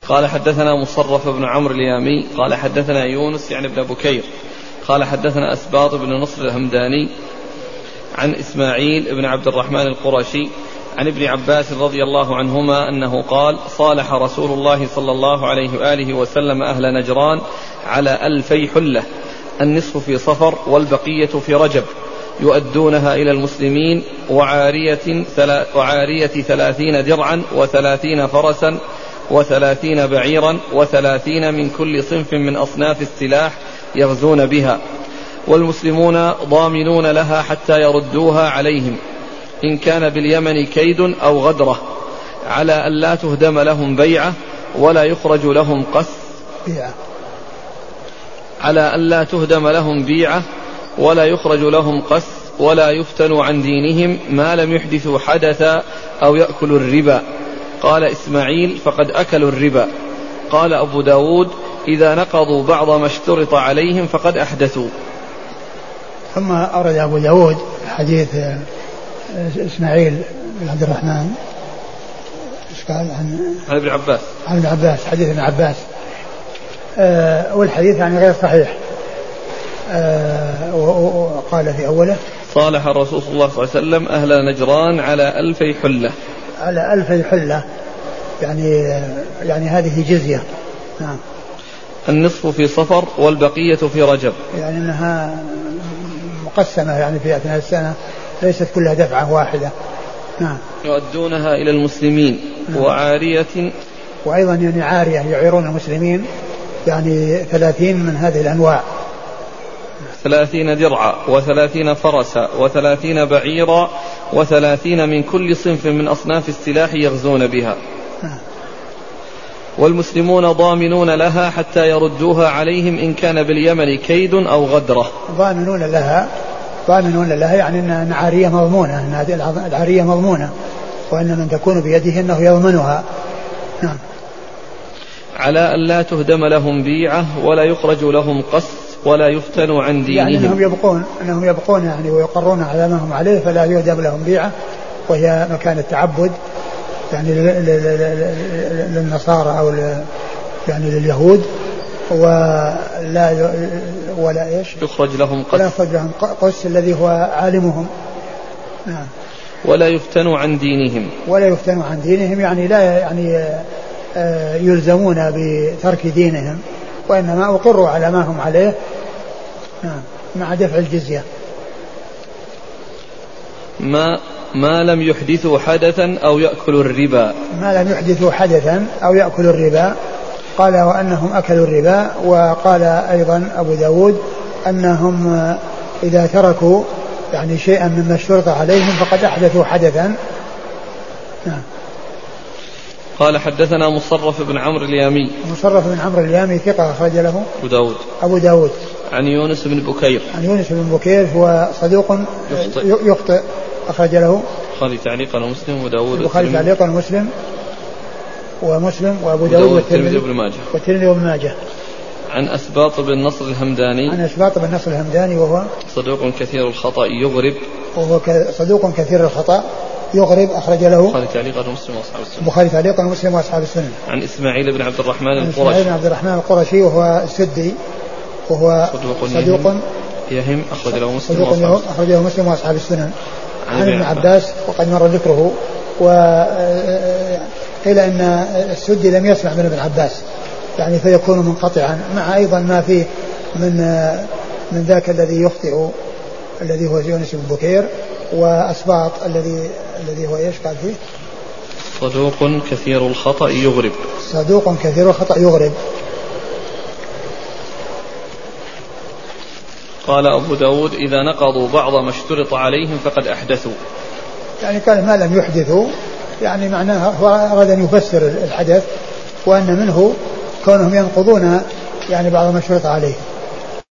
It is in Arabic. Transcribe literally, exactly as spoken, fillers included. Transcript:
قال حدثنا مصرف بن عمرو اليامي قال حدثنا يونس يعني ابن بكير قال حدثنا أسباط بن نصر الهمداني عن إسماعيل بن عبد الرحمن القرشي عن ابن عباس رضي الله عنهما أنه قال صالح رسول الله صلى الله عليه وآله وسلم أهل نجران على ألفي حلة النصف في صفر والبقية في رجب يؤدونها إلى المسلمين وعارية, ثلا وعارية ثلاثين درعا وثلاثين فرسا وثلاثين بعيرا وثلاثين من كل صنف من أصناف السلاح يغزون بها، والمسلمون ضامنون لها حتى يردوها عليهم إن كان باليمن كيد أو غدرة، على أن لا تهدم لهم بيعة ولا يخرج لهم قس على أن لا تهدم لهم بيعة ولا يخرج لهم قس ولا يفتنوا عن دينهم ما لم يحدثوا حدثا أو يأكلوا الربا. قال إسماعيل فقد أكلوا الربا. قال أبو داود إذا نقضوا بعض ما اشترط عليهم فقد أحدثوا. ثم أرد أبو داود حديث إسماعيل بن عبد الرحمن قال عن عن ابن عباس عن ابن عباس حديث ابن عباس أه والحديث يعني غير صحيح. أه وقال في أوله صالح الرسول صلى الله عليه وسلم أهل نجران على ألفي حلة على ألفي حلة يعني يعني هذه جزية. نعم. النصف في صفر والبقية في رجب، يعني أنها مقسمة يعني في أثناء السنة ليست كلها دفعة واحدة. نعم. يؤدونها إلى المسلمين. نعم. وعارية وأيضا يعني عارية يعيرون المسلمين يعني ثلاثين من هذه الأنواع، ثلاثين درعا وثلاثين فرسا وثلاثين بعيرا وثلاثين من كل صنف من أصناف السلاح يغزون بها. نعم. والمسلمون ضامنون لها حتى يردوها عليهم إن كان باليمن كيد أو غدرة. ضامنون لها ضامنون لها يعني أن عارية مضمونة، أن هذه العارية مضمونة وأن من تكون بيده أنه يضمنها. نعم. على أن لا تهدم لهم بيعة ولا يخرج لهم قس ولا يفتنوا عن دينهم، يعني أنهم يبقون أنهم يبقون يعني ويقرون على ما هم عليه فلا يهدم لهم بيعة، وهي مكان التعبد يعني للنصارى أو يعني لليهود، ولا ولا إيش يخرج لهم قس ولا يخرج لهم قس الذي هو عالمهم. نعم. ولا يفتنوا عن دينهم ولا يفتنوا عن دينهم يعني لا يعني يلزمون بترك دينهم، وإنما أقروا على ما هم عليه. نعم. مع دفع الجزية. ما ما لم يحدثوا حدثا أو يأكلوا الربا. ما لم يحدثوا حدثا أو يأكلوا الربا. قال وأنهم أكلوا الربا. وقال أيضا أبو داود أنهم إذا تركوا يعني شيئا مما اشترط عليهم فقد أحدثوا حدثا. نعم. قال حدثنا مصرف بن عمرو اليامي. مصرف بن عمرو اليامي ثقة أخرج له أبو داود. أبو داود. عن يونس بن بكير. عن يونس بن بكير هو صدوق يخطئ, يخطئ أخرج له البخاري تعليقا ومسلم وداود. البخاري تعليقا ومسلم ومسلم وأبو داود والترمذي وابن ماجه. والترمذي وابن ماجه. عن أسباط بن نصر الهمداني. عن أسباط بن نصر الهمداني وهو صدوق كثير الخطأ يغرب. وهو صدوق كثير الخطأ يغرب أخرج له البخاري تعليقا ومسلم وأصحاب السنة. البخاري تعليقا ومسلم وأصحاب السنة. عن إسماعيل بن عبد الرحمن القرشي. إسماعيل بن عبد الرحمن القرشي وهو السدي وهو صدوق, صدوق يهم أخرج له مسلم وأصحاب أخرجه مسلم وأصحاب السنن. عن ابن عباس وقد مر ذكره. وقيل أن السدي لم يسمع من ابن عباس يعني فيكون منقطعا، مع أيضا ما فيه من من ذاك الذي يخطئ الذي هو يونس بن بكير، وأسباط الذي الذي هو ايش قال فيه صدوق كثير الخطأ يغرب. صدوق كثير الخطأ يغرب. قال أبو داود إذا نقضوا بعض ما اشترط عليهم فقد أحدثوا، يعني قال ما لم يحدثوا يعني معناه هو أراد أن يفسر الحدث، وأن منه كونهم ينقضون يعني بعض ما اشترط عليهم.